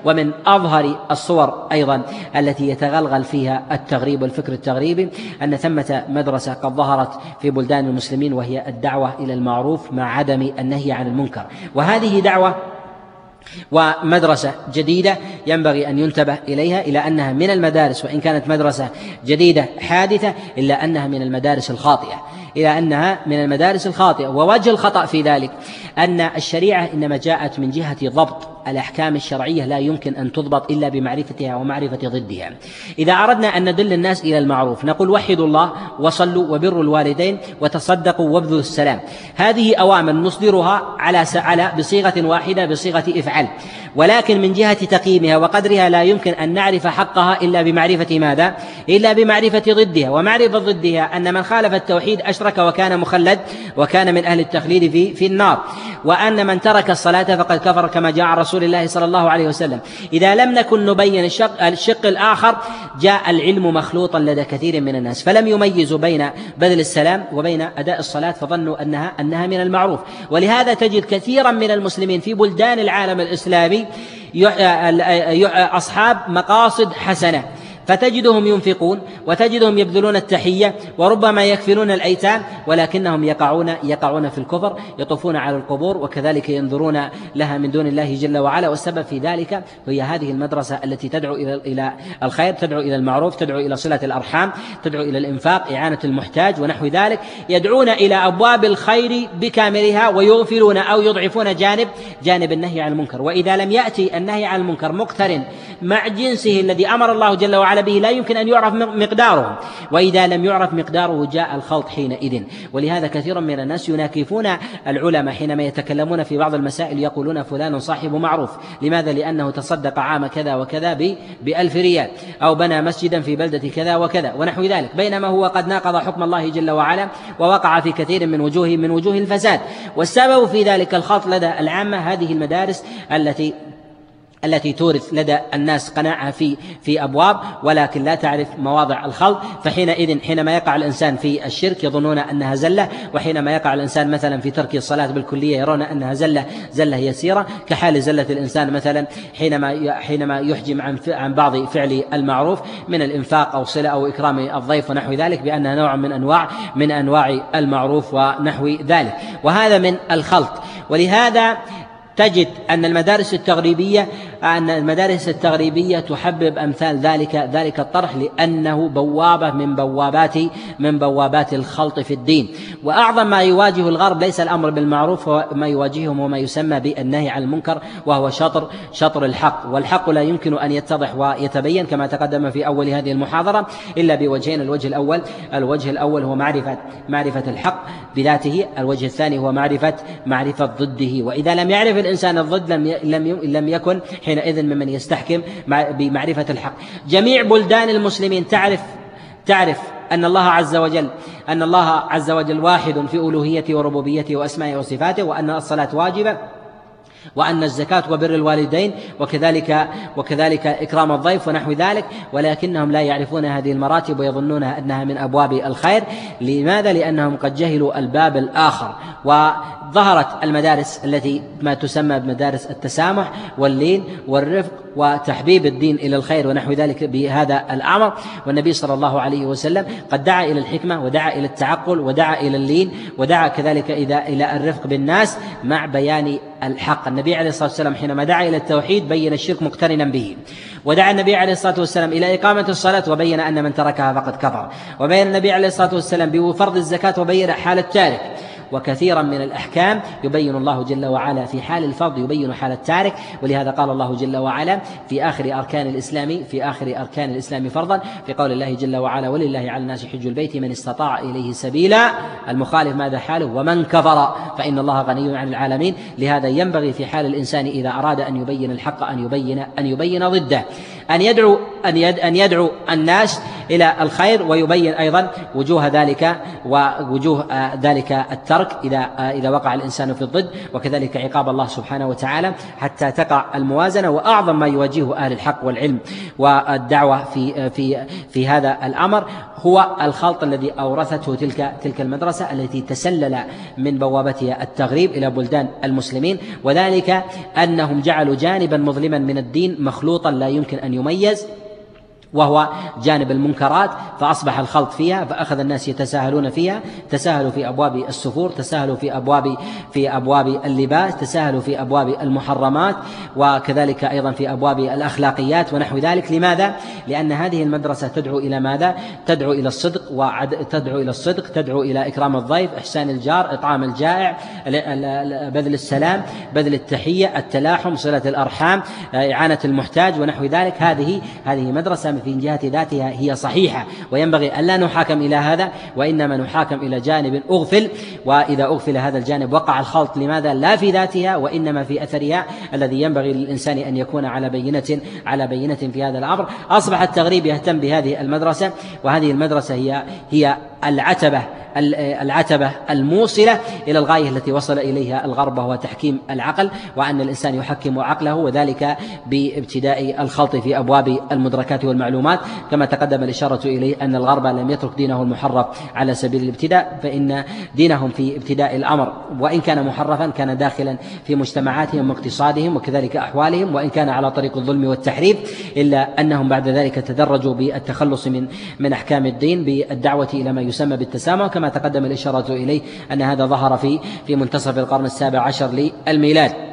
ومن أظهر الصور أيضا التي يتغلغل فيها التغريب والفكر التغريبي أن ثمة مدرسة قد ظهرت في بلدان المسلمين، وهي الدعوة إلى المعروف مع عدم النهي عن المنكر. وهذه دعوة ومدرسة جديدة ينبغي أن ينتبه إليها، إلى أنها من المدارس، وإن كانت مدرسة جديدة حادثة إلا أنها من المدارس الخاطئة، ووجه الخطأ في ذلك أن الشريعة إنما جاءت من جهة ضبط الأحكام الشرعية، لا يمكن أن تضبط إلا بمعرفتها ومعرفة ضدها. إذا أردنا أن ندل الناس إلى المعروف نقول وحدوا الله وصلوا وبروا الوالدين وتصدقوا وابذلوا السلام، هذه أوامر نصدرها بصيغة واحدة، بصيغة افعل، ولكن من جهة تقييمها وقدرها لا يمكن أن نعرف حقها إلا بمعرفة ماذا؟ إلا بمعرفة ضدها. ومعرفة ضدها أن من خالف التوحيد أشرك وكان مخلد وكان من أهل التخليد في النار، وأن من ترك الصلاة فقد كفر كما جاء عن رسول الله صلى الله عليه وسلم. إذا لم نكن نبين الشق الآخر جاء العلم مخلوطا لدى كثير من الناس، فلم يميزوا بين بذل السلام وبين أداء الصلاة، فظنوا أنها من المعروف. ولهذا تجد كثيرا من المسلمين في بلدان العالم الإسلامي أصحاب مقاصد حسنة، فتجدهم ينفقون وتجدهم يبذلون التحية وربما يكفلون الأيتام، ولكنهم يقعون في الكفر، يطوفون على القبور وكذلك ينظرون لها من دون الله جل وعلا. والسبب في ذلك هي هذه المدرسة التي تدعو إلى الخير، تدعو إلى المعروف، تدعو إلى صلة الأرحام، تدعو إلى الإنفاق، إعانة المحتاج ونحو ذلك، يدعون إلى أبواب الخير بكاملها ويغفلون أو يضعفون جانب النهي عن المنكر. وإذا لم يأتي النهي عن المنكر مقترن مع جنسه الذي أمر الله جل وعلا به لا يمكن أن يعرف مقداره، وإذا لم يعرف مقداره جاء الخلط حينئذ. ولهذا كثير من الناس يناكفون العلماء حينما يتكلمون في بعض المسائل، يقولون فلان صاحب معروف. لماذا؟ لأنه تصدق عام كذا وكذا ب1000 ريال، أو بنى مسجدا في بلدة كذا وكذا ونحو ذلك، بينما هو قد ناقض حكم الله جل وعلا ووقع في كثير من وجوه الفساد. والسبب في ذلك الخلط لدى العامة، هذه المدارس التي تورث لدى الناس قناعة في أبواب ولكن لا تعرف مواضع الخلط. فحينئذ حينما يقع الإنسان في الشرك يظنون أنها زلة، وحينما يقع الإنسان مثلا في ترك الصلاة بالكلية يرون أنها زلة يسيرة، كحال زلة الإنسان مثلا حينما يحجم عن بعض فعل المعروف من الإنفاق أو صلة أو إكرام الضيف ونحو ذلك، بأنها نوع من أنواع المعروف ونحو ذلك، وهذا من الخلط. ولهذا تجد أن المدارس التغريبية تحبب أمثال ذلك الطرح، لأنه بوابة من بوابات الخلط في الدين. وأعظم ما يواجه الغرب ليس الأمر بالمعروف، وما يواجههم وما يسمى بالنهي عن المنكر، وهو شطر الحق. والحق لا يمكن أن يتضح ويتبين كما تقدم في أول هذه المحاضرة إلا بوجهين: الوجه الأول هو معرفة الحق بذاته، الوجه الثاني هو معرفة ضده. وإذا لم يعرف الإنسان الضد لم يكن حينئذ ممن يستحكم بمعرفة الحق. جميع بلدان المسلمين تعرف أن الله عز وجل واحد في ألوهيته وربوبيته وأسمائه وصفاته، وأن الصلاة واجبة، وأن الزكاة وبر الوالدين وكذلك إكرام الضيف ونحو ذلك، ولكنهم لا يعرفون هذه المراتب ويظنون أنها من أبواب الخير. لماذا؟ لأنهم قد جهلوا الباب الآخر. وظهرت المدارس التي ما تسمى بمدارس التسامح واللين والرفق وتحبيب الدين إلى الخير ونحو ذلك بهذا الأمر. والنبي صلى الله عليه وسلم قد دعا إلى الحكمة ودعا إلى التعقل ودعا إلى اللين ودعا كذلك إلى الرفق بالناس مع بيان الحق. النبي عليه الصلاة والسلام حينما دعا إلى التوحيد بين الشرك مقترنا به، ودعا النبي عليه الصلاة والسلام إلى إقامة الصلاة وبين أن من تركها فقد كفر، وبين النبي عليه الصلاة والسلام بفرض الزكاة وبين حال التارك. وكثيرا من الأحكام يبين الله جل وعلا في حال الفرض يبين حال التارك. ولهذا قال الله جل وعلا في آخر أركان الإسلام فرضا في قول الله جل وعلا: ولله على الناس حج البيت من استطاع إليه سبيلا. المخالف ماذا حاله؟ ومن كفر فإن الله غني عن العالمين. لهذا ينبغي في حال الإنسان إذا أراد أن يبين الحق أن يبين ضده، أن يدعو الناس إلى الخير، ويبين أيضا وجوه ذلك ووجوه ذلك الترك إذا وقع الإنسان في الضد، وكذلك عقاب الله سبحانه وتعالى حتى تقع الموازنة. وأعظم ما يواجهه أهل الحق والعلم والدعوة في هذا الأمر هو الخلط الذي أورثته تلك المدرسة التي تسلل من بوابتها التغريب إلى بلدان المسلمين، وذلك أنهم جعلوا جانبا مظلما من الدين مخلوطا لا يمكن أن يميز، وهو جانب المنكرات، فأصبح الخلط فيها، فأخذ الناس يتساهلون فيها، تساهلوا في أبواب السفور، تساهلوا في أبواب اللباس، تساهلوا في أبواب المحرمات، وكذلك أيضا في أبواب الأخلاقيات ونحو ذلك. لماذا؟ لأن هذه المدرسة تدعو إلى ماذا؟ تدعو إلى الصدق، تدعو إلى إكرام الضيف، إحسان الجار، إطعام الجائع، بذل السلام، بذل التحية، التلاحم، صلة الأرحام، إعانة المحتاج ونحو ذلك. هذه مدرسة في جهة ذاتها هي صحيحة، وينبغي ألا نحاكم إلى هذا، وإنما نحاكم إلى جانب أغفل، وإذا أغفل هذا الجانب وقع الخلط. لماذا؟ لا في ذاتها وإنما في أثرها الذي ينبغي للإنسان أن يكون على بينة في هذا الأمر. أصبح التغريب يهتم بهذه المدرسة، وهذه المدرسة هي العتبة الموصلة إلى الغاية التي وصل إليها الغرب، وهو تحكيم العقل، وأن الإنسان يحكم عقله، وذلك بابتداء الخلط في أبواب المدركات والمعلومات، كما تقدم الإشارة إليه أن الغرب لم يترك دينه المحرف على سبيل الابتداء، فإن دينهم في ابتداء الأمر وإن كان محرفا كان داخلا في مجتمعاتهم واقتصادهم وكذلك أحوالهم، وإن كان على طريق الظلم والتحريف، إلا أنهم بعد ذلك تدرجوا بالتخلص من أحكام الدين بالدعوة إلى ما يسمى بالتسامح، كما تقدم الإشارة إليه أن هذا ظهر في منتصف القرن 17 للميلاد.